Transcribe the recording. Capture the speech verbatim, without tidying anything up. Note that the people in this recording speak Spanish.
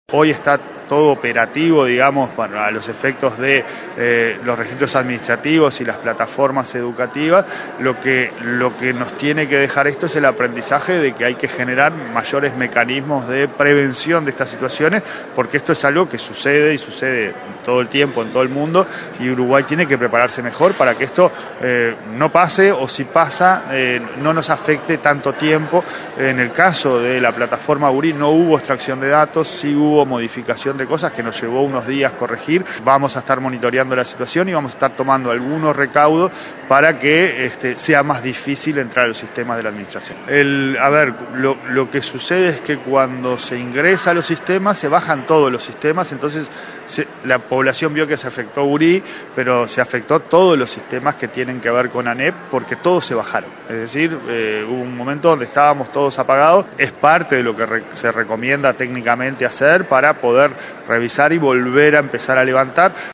Hoy está todo operativo, digamos, para los efectos de eh, los registros administrativos y las plataformas educativas. Lo que, lo que nos tiene que dejar esto es el aprendizaje de que hay que generar mayores mecanismos de prevención de estas situaciones, porque esto es algo que sucede y sucede todo el tiempo en todo el mundo, y Uruguay tiene que prepararse mejor para que esto eh, no pase, o si pasa, eh, no nos afecte tanto tiempo. En el caso de la plataforma URI no hubo extracción de datos, sí hubo modificación de cosas que nos llevó unos días corregir. Vamos a estar monitoreando la situación y vamos a estar tomando algunos recaudos para que este, sea más difícil entrar a los sistemas de la administración. El, a ver, lo, lo que sucede es que cuando se ingresa a los sistemas se bajan todos los sistemas, entonces se, la población vio que se afectó URI, pero se afectó todos los sistemas que tienen que ver con ANEP, porque todos se bajaron. Es decir, eh, hubo un momento donde estábamos todos apagados. Es parte de lo que re, se recomienda técnicamente hacer para poder revisar y volver a empezar a levantar.